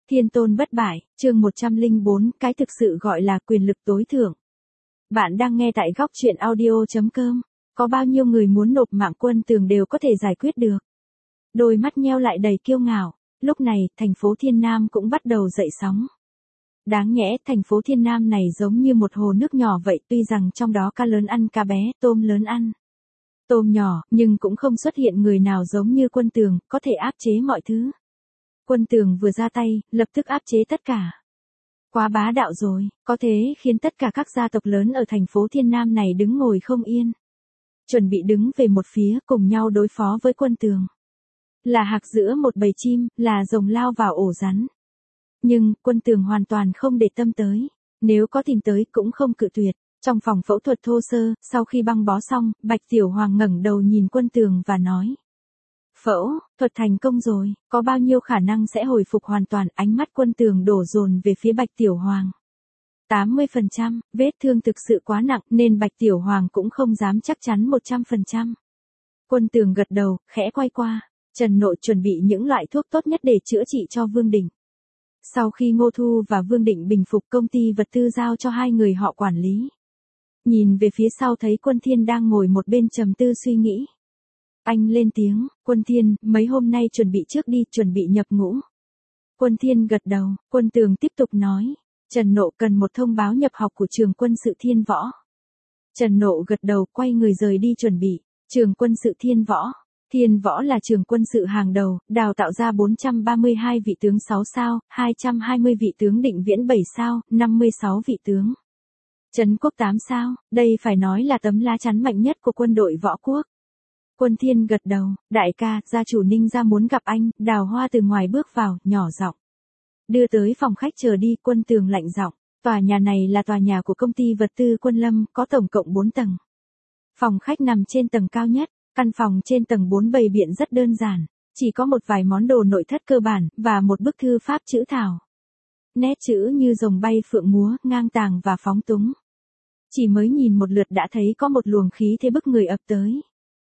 Thiên tôn bất bại, chương 104, cái thực sự gọi là quyền lực tối thượng. Bạn đang nghe tại góc truyện audio.com. Có bao nhiêu người muốn nộp mạng Quân Tường đều có thể giải quyết được. Đôi mắt nheo lại đầy kiêu ngạo. Lúc này, thành phố Thiên Nam cũng bắt đầu dậy sóng. Đáng nhẽ, thành phố Thiên Nam này giống như một hồ nước nhỏ vậy, tuy rằng trong đó cá lớn ăn cá bé, tôm lớn ăn tôm nhỏ, nhưng cũng không xuất hiện người nào giống như Quân Tường, có thể áp chế mọi thứ. Quân Tường vừa ra tay, lập tức áp chế tất cả. Quá bá đạo rồi, có thế khiến tất cả các gia tộc lớn ở thành phố Thiên Nam này đứng ngồi không yên. Chuẩn bị đứng về một phía cùng nhau đối phó với Quân Tường. Là hạc giữa một bầy chim, là rồng lao vào ổ rắn. Nhưng, Quân Tường hoàn toàn không để tâm tới. Nếu có tìm tới cũng không cự tuyệt. Trong phòng phẫu thuật thô sơ, sau khi băng bó xong, Bạch Tiểu Hoàng ngẩng đầu nhìn Quân Tường và nói. Phẫu thuật thành công rồi, có bao nhiêu khả năng sẽ hồi phục hoàn toàn? Ánh mắt Quân Tường đổ dồn về phía Bạch Tiểu Hoàng. 80%, vết thương thực sự quá nặng nên Bạch Tiểu Hoàng cũng không dám chắc chắn 100%. Quân Tường gật đầu, khẽ quay qua. Trần Nội chuẩn bị những loại thuốc tốt nhất để chữa trị cho Vương Định. Sau khi Ngô Thu và Vương Định bình phục, công ty vật tư giao cho hai người họ quản lý. Nhìn về phía sau thấy Quân Thiên đang ngồi một bên trầm tư suy nghĩ. Anh lên tiếng, Quân Thiên, mấy hôm nay chuẩn bị trước đi, chuẩn bị nhập ngũ. Quân Thiên gật đầu, Quân Tường tiếp tục nói, Trần Nộ cần một thông báo nhập học của trường quân sự Thiên Võ. Trần Nộ gật đầu, quay người rời đi chuẩn bị, trường quân sự Thiên Võ. Thiên Võ là trường quân sự hàng đầu, đào tạo ra 432 vị tướng 6 sao, 220 vị tướng định viễn 7 sao, 56 vị tướng Trấn quốc 8 sao, đây phải nói là tấm lá chắn mạnh nhất của quân đội võ quốc. Quân Thiên gật đầu, đại ca, gia chủ Ninh gia muốn gặp anh, Đào Hoa từ ngoài bước vào, nhỏ giọng. Đưa tới phòng khách chờ đi. Quân Tường lạnh giọng, tòa nhà này là tòa nhà của công ty vật tư Quân Lâm, có tổng cộng 4 tầng. Phòng khách nằm trên tầng cao nhất, căn phòng trên tầng 4 bày biện rất đơn giản, chỉ có một vài món đồ nội thất cơ bản, và một bức thư pháp chữ thảo. Nét chữ như rồng bay phượng múa, ngang tàng và phóng túng. Chỉ mới nhìn một lượt đã thấy có một luồng khí thế bức người ập tới.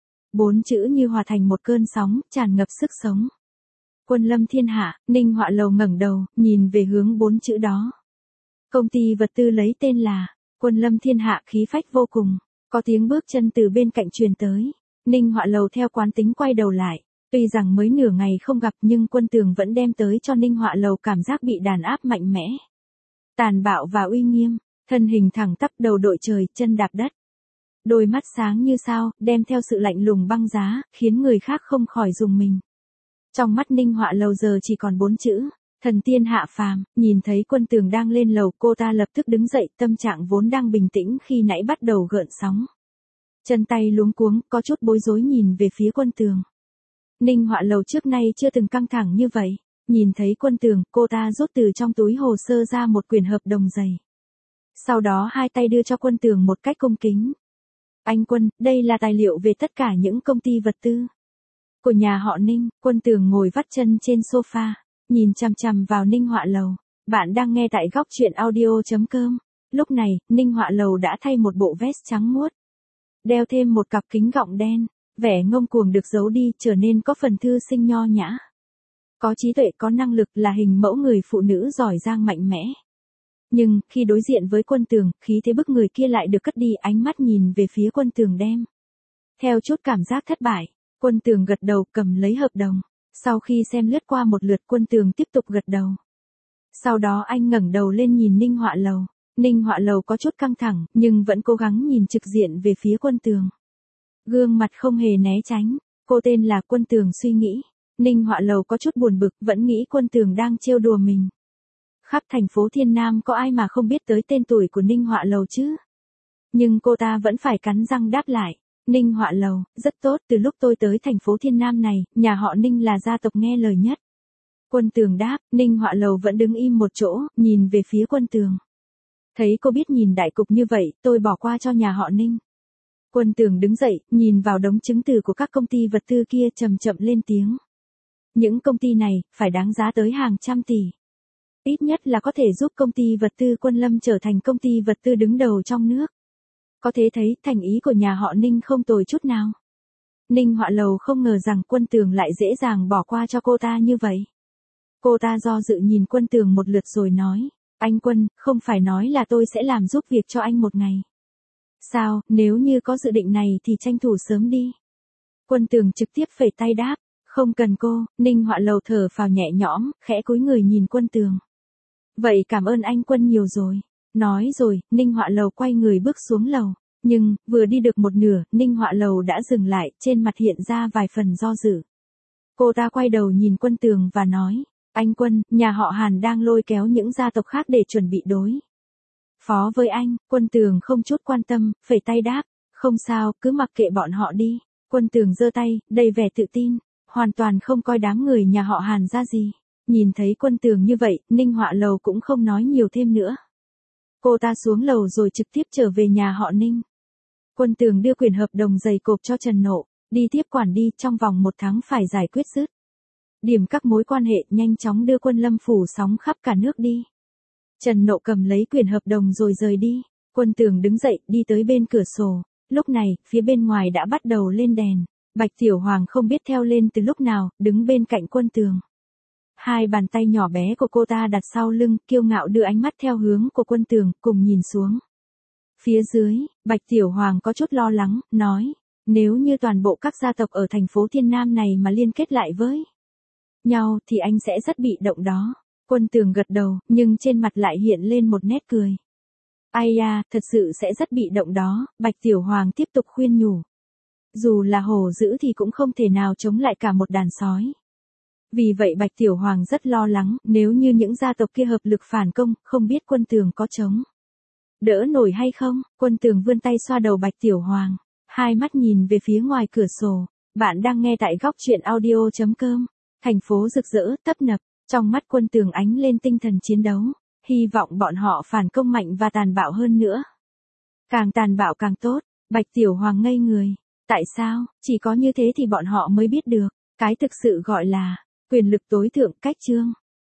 4 chữ như hòa thành một cơn sóng, tràn ngập sức sống. Quân Lâm thiên hạ. Ninh Họa Lầu ngẩng đầu, nhìn về hướng 4 chữ đó. Công ty vật tư lấy tên là Quân Lâm thiên hạ, khí phách vô cùng. Có tiếng bước chân từ bên cạnh truyền tới. Ninh Họa Lầu theo quán tính quay đầu lại. Tuy rằng mới nửa ngày không gặp nhưng Quân Tường vẫn đem tới cho Ninh Họa Lầu cảm giác bị đàn áp mạnh mẽ, tàn bạo và uy nghiêm. Thân hình thẳng tắp, đầu đội trời, chân đạp đất. Đôi mắt sáng như sao, đem theo sự lạnh lùng băng giá, khiến người khác không khỏi rùng mình. Trong mắt Ninh Họa Lầu giờ chỉ còn 4 chữ, thần tiên hạ phàm. Nhìn thấy Quân Tường đang lên lầu, cô ta lập tức đứng dậy, tâm trạng vốn đang bình tĩnh khi nãy bắt đầu gợn sóng. Chân tay luống cuống, có chút bối rối nhìn về phía Quân Tường. Ninh Họa Lầu trước nay chưa từng căng thẳng như vậy. Nhìn thấy Quân Tường, cô ta rút từ trong túi hồ sơ ra một quyển hợp đồng dày. Sau đó hai tay đưa cho Quân Tường một cách cung kính. Anh Quân, đây là tài liệu về tất cả những công ty vật tư của nhà họ Ninh. Quân Tường ngồi vắt chân trên sofa, nhìn chằm chằm vào Ninh Họa Lầu. Bạn đang nghe tại góc truyện audio.com. Lúc này, Ninh Họa Lầu đã thay một bộ vest trắng muốt, đeo thêm một cặp kính gọng đen, vẻ ngông cuồng được giấu đi, trở nên có phần thư sinh nho nhã. Có trí tuệ, có năng lực, là hình mẫu người phụ nữ giỏi giang mạnh mẽ. Nhưng, khi đối diện với Quân Tường, khí thế bức người kia lại được cất đi, ánh mắt nhìn về phía Quân Tường đem theo chút cảm giác thất bại. Quân Tường gật đầu, cầm lấy hợp đồng. Sau khi xem lướt qua một lượt, Quân Tường tiếp tục gật đầu. Sau đó anh ngẩng đầu lên nhìn Ninh Họa Lầu. Ninh Họa Lầu có chút căng thẳng, nhưng vẫn cố gắng nhìn trực diện về phía Quân Tường. Gương mặt không hề né tránh. Cô tên là Quân Tường suy nghĩ. Ninh Họa Lầu có chút buồn bực, vẫn nghĩ Quân Tường đang trêu đùa mình. Khắp thành phố Thiên Nam có ai mà không biết tới tên tuổi của Ninh Họa Lầu chứ? Nhưng cô ta vẫn phải cắn răng đáp lại. Ninh Họa Lầu, rất tốt, từ lúc tôi tới thành phố Thiên Nam này, nhà họ Ninh là gia tộc nghe lời nhất. Quân Tường đáp. Ninh Họa Lầu vẫn đứng im một chỗ, nhìn về phía Quân Tường. Thấy cô biết nhìn đại cục như vậy, tôi bỏ qua cho nhà họ Ninh. Quân Tường đứng dậy, nhìn vào đống chứng từ của các công ty vật tư kia, chậm chậm lên tiếng. Những công ty này, phải đáng giá tới hàng trăm tỷ. Ít nhất là có thể giúp công ty vật tư Quân Lâm trở thành công ty vật tư đứng đầu trong nước. Có thể thấy thành ý của nhà họ Ninh không tồi chút nào. Ninh Họa Lầu không ngờ rằng Quân Tường lại dễ dàng bỏ qua cho cô ta như vậy. Cô ta do dự nhìn Quân Tường một lượt rồi nói, anh Quân, không phải nói là tôi sẽ làm giúp việc cho anh một ngày. Sao, nếu như có dự định này thì tranh thủ sớm đi. Quân Tường trực tiếp phẩy tay đáp, không cần cô. Ninh Họa Lầu thở phào nhẹ nhõm, khẽ cúi người nhìn Quân Tường. Vậy cảm ơn anh Quân nhiều rồi. Nói rồi, Ninh Họa Lầu quay người bước xuống lầu. Nhưng, vừa đi được một nửa, Ninh Họa Lầu đã dừng lại, trên mặt hiện ra vài phần do dự. Cô ta quay đầu nhìn Quân Tường và nói, anh Quân, nhà họ Hàn đang lôi kéo những gia tộc khác để chuẩn bị đối phó với anh. Quân Tường không chút quan tâm, phẩy tay đáp, không sao, cứ mặc kệ bọn họ đi. Quân Tường giơ tay, đầy vẻ tự tin, hoàn toàn không coi đám người nhà họ Hàn ra gì. Nhìn thấy Quân Tường như vậy, Ninh Họa Lầu cũng không nói nhiều thêm nữa. Cô ta xuống lầu rồi trực tiếp trở về nhà họ Ninh. Quân Tường đưa quyển hợp đồng dày cộp cho Trần Nộ, đi tiếp quản đi, trong vòng 1 tháng phải giải quyết dứt điểm các mối quan hệ, nhanh chóng đưa Quân Lâm phủ sóng khắp cả nước đi. Trần Nộ cầm lấy quyển hợp đồng rồi rời đi. Quân Tường đứng dậy, đi tới bên cửa sổ. Lúc này, phía bên ngoài đã bắt đầu lên đèn. Bạch Tiểu Hoàng không biết theo lên từ lúc nào, đứng bên cạnh Quân Tường. Hai bàn tay nhỏ bé của cô ta đặt sau lưng, kiêu ngạo đưa ánh mắt theo hướng của Quân Tường, cùng nhìn xuống. Phía dưới, Bạch Tiểu Hoàng có chút lo lắng, nói, nếu như toàn bộ các gia tộc ở thành phố Thiên Nam này mà liên kết lại với nhau thì anh sẽ rất bị động đó. Quân Tường gật đầu, nhưng trên mặt lại hiện lên một nét cười. Ai da, thật sự sẽ rất bị động đó, Bạch Tiểu Hoàng tiếp tục khuyên nhủ. Dù là hổ dữ thì cũng không thể nào chống lại cả một đàn sói. Vì vậy Bạch Tiểu Hoàng rất lo lắng, nếu như những gia tộc kia hợp lực phản công, không biết Quân Tường có chống đỡ nổi hay không. Quân Tường vươn tay xoa đầu Bạch Tiểu Hoàng, hai mắt nhìn về phía ngoài cửa sổ. Bạn đang nghe tại góc truyện audio.com. Thành phố rực rỡ, tấp nập, trong mắt Quân Tường ánh lên tinh thần chiến đấu, hy vọng bọn họ phản công mạnh và tàn bạo hơn nữa. Càng tàn bạo càng tốt. Bạch Tiểu Hoàng ngây người. Tại sao, chỉ có như thế thì bọn họ mới biết được, cái thực sự gọi là quyền lực tối thượng. Cách chương